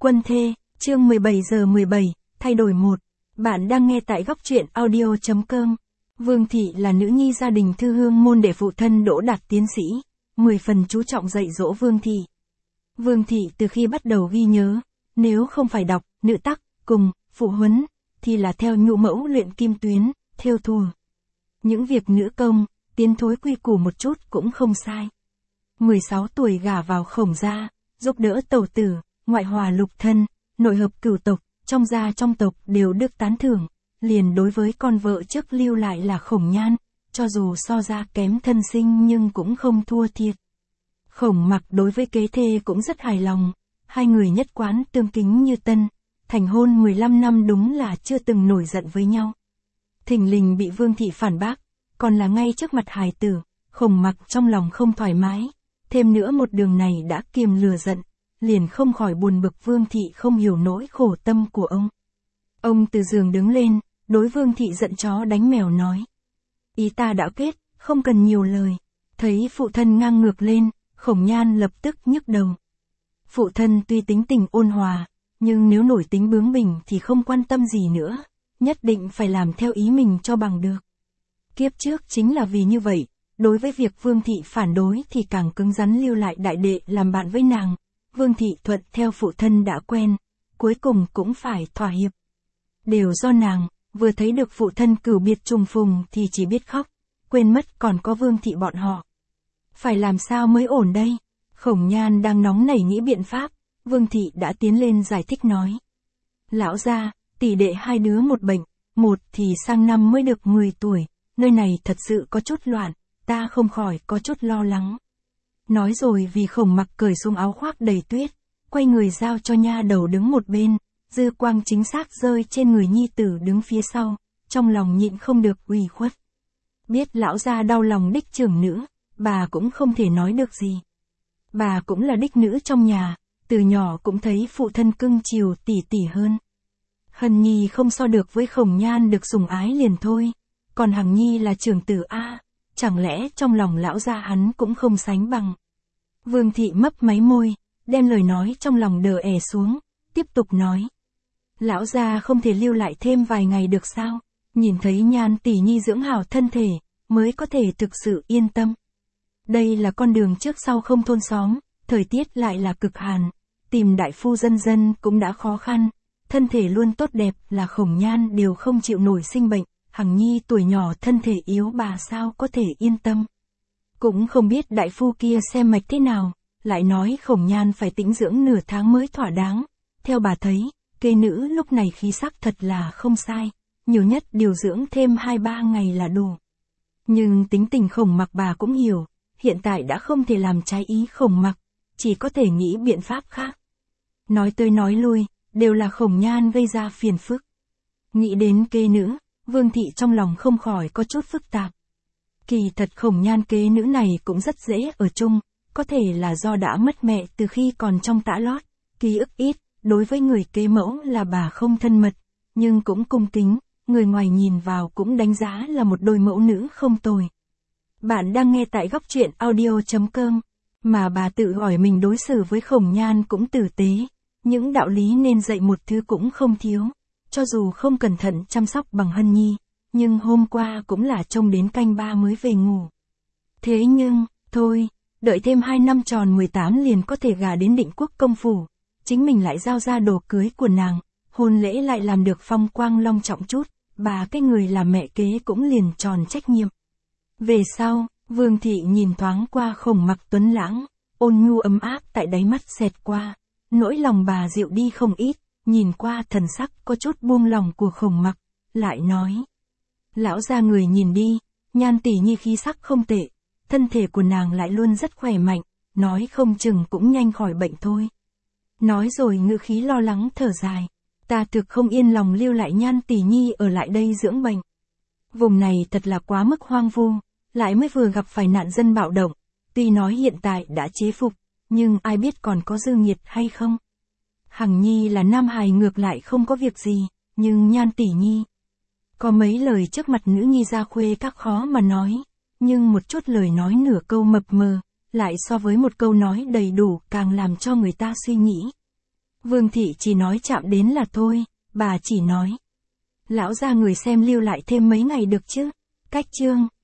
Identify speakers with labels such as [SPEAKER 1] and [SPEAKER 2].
[SPEAKER 1] Quân thê, chương 17 giờ 17, thay đổi 1. Bạn đang nghe tại góc truyện audio.com. Vương Thị là nữ nhi gia đình thư hương môn đệ, phụ thân Đỗ Đạt tiến sĩ, 10 phần chú trọng dạy dỗ Vương Thị. Vương Thị từ khi bắt đầu ghi nhớ, nếu không phải đọc, nữ tắc, cùng, phụ huấn, thì là theo nhũ mẫu luyện kim tuyến, thêu thùa. Những việc nữ công, tiến thối quy củ một chút cũng không sai. 16 tuổi gả vào Khổng gia, giúp đỡ tẩu tử, ngoại hòa lục thân, nội hợp cửu tộc, trong gia trong tộc đều được tán thưởng, liền đối với con vợ trước lưu lại là Khổng Nhan, cho dù so ra kém thân sinh nhưng cũng không thua thiệt. Khổng Mặc đối với kế thê cũng rất hài lòng, hai người nhất quán tương kính như tân, thành hôn 15 năm đúng là chưa từng nổi giận với nhau. Thình lình bị Vương Thị phản bác, còn là ngay trước mặt hài tử, Khổng Mặc trong lòng không thoải mái, thêm nữa một đường này đã kiềm lừa giận, liền không khỏi buồn bực Vương Thị không hiểu nỗi khổ tâm của ông. Ông từ giường đứng lên, đối Vương Thị giận chó đánh mèo nói: ý ta đã kết, không cần nhiều lời. Thấy phụ thân ngang ngược lên, Khổng Nhan lập tức nhức đầu. Phụ thân tuy tính tình ôn hòa, nhưng nếu nổi tính bướng bỉnh thì không quan tâm gì nữa, nhất định phải làm theo ý mình cho bằng được. Kiếp trước chính là vì như vậy, đối với việc Vương Thị phản đối thì càng cứng rắn lưu lại đại đệ làm bạn với nàng. Vương Thị thuận theo phụ thân đã quen, cuối cùng cũng phải thỏa hiệp. Đều do nàng, vừa thấy được phụ thân cửu biệt trùng phùng thì chỉ biết khóc, quên mất còn có Vương Thị bọn họ. Phải làm sao mới ổn đây? Khổng Nhan đang nóng nảy nghĩ biện pháp, Vương Thị đã tiến lên giải thích nói: lão gia, tỷ đệ hai đứa một bệnh, một thì sang năm mới được 10 tuổi, nơi này thật sự có chút loạn, ta không khỏi có chút lo lắng. Nói rồi vì Khổng Mặc cởi xuống áo khoác đầy tuyết, quay người giao cho nha đầu đứng một bên, dư quang chính xác rơi trên người nhi tử đứng phía sau, trong lòng nhịn không được ủy khuất. Biết lão gia đau lòng đích trưởng nữ, bà cũng không thể nói được gì. Bà cũng là đích nữ trong nhà, từ nhỏ cũng thấy phụ thân cưng chiều tỉ tỉ hơn. Hân Nhi không so được với Khổng Nhan được sủng ái liền thôi, còn Hằng Nhi là trưởng tử a, chẳng lẽ trong lòng lão gia hắn cũng không sánh bằng. Vương Thị mấp máy môi, đem lời nói trong lòng đờ ẻ xuống, tiếp tục nói: lão gia không thể lưu lại thêm vài ngày được sao? Nhìn thấy Nhan tỷ nhi dưỡng hảo thân thể, mới có thể thực sự yên tâm. Đây là con đường trước sau không thôn xóm, thời tiết lại là cực hàn, tìm đại phu dân dân cũng đã khó khăn, thân thể luôn tốt đẹp là Khổng Nhan đều không chịu nổi sinh bệnh, Hằng Nhi tuổi nhỏ thân thể yếu bà sao có thể yên tâm. Cũng không biết đại phu kia xem mạch thế nào, lại nói Khổng Nhan phải tĩnh dưỡng nửa tháng mới thỏa đáng. Theo bà thấy, kê nữ lúc này khí sắc thật là không sai, nhiều nhất điều dưỡng thêm 2-3 ngày là đủ. Nhưng tính tình Khổng Mặc bà cũng hiểu, hiện tại đã không thể làm trái ý Khổng Mặc, chỉ có thể nghĩ biện pháp khác. Nói tới nói lui, đều là Khổng Nhan gây ra phiền phức. Nghĩ đến kê nữ, Vương Thị trong lòng không khỏi có chút phức tạp. Kỳ thật Khổng Nhan kế nữ này cũng rất dễ ở chung, có thể là do đã mất mẹ từ khi còn trong tã lót, ký ức ít, đối với người kế mẫu là bà không thân mật, nhưng cũng cung kính, người ngoài nhìn vào cũng đánh giá là một đôi mẫu nữ không tồi. Bạn đang nghe tại góc truyện audio.com, mà bà tự hỏi mình đối xử với Khổng Nhan cũng tử tế, những đạo lý nên dạy một thứ cũng không thiếu, cho dù không cẩn thận chăm sóc bằng Hân Nhi. Nhưng hôm qua cũng là trông đến canh 3 mới về ngủ. Thế nhưng, thôi, đợi thêm 2 năm tròn 18 liền có thể gả đến Định Quốc công phủ. Chính mình lại giao ra đồ cưới của nàng, hôn lễ lại làm được phong quang long trọng chút, bà cái người làm mẹ kế cũng liền tròn trách nhiệm. Về sau, Vương Thị nhìn thoáng qua Khổng Mặc tuấn lãng, ôn nhu ấm áp tại đáy mắt xẹt qua, nỗi lòng bà dịu đi không ít, nhìn qua thần sắc có chút buông lòng của Khổng Mặc, lại nói: lão gia người nhìn đi, Nhan tỷ nhi khí sắc không tệ, thân thể của nàng lại luôn rất khỏe mạnh, nói không chừng cũng nhanh khỏi bệnh thôi. Nói rồi ngữ khí lo lắng thở dài: ta thực không yên lòng lưu lại Nhan tỷ nhi ở lại đây dưỡng bệnh. Vùng này thật là quá mức hoang vu, lại mới vừa gặp phải nạn dân bạo động, tuy nói hiện tại đã chế phục, nhưng ai biết còn có dư nhiệt hay không. Hằng Nhi là nam hài ngược lại không có việc gì, nhưng Nhan tỷ nhi, có mấy lời trước mặt nữ nhi gia khuê các khó mà nói, nhưng một chút lời nói nửa câu mập mờ, lại so với một câu nói đầy đủ càng làm cho người ta suy nghĩ. Vương thị chỉ nói chạm đến là thôi, bà chỉ nói. Lão gia người xem lưu lại thêm mấy ngày được chứ. Cách chương.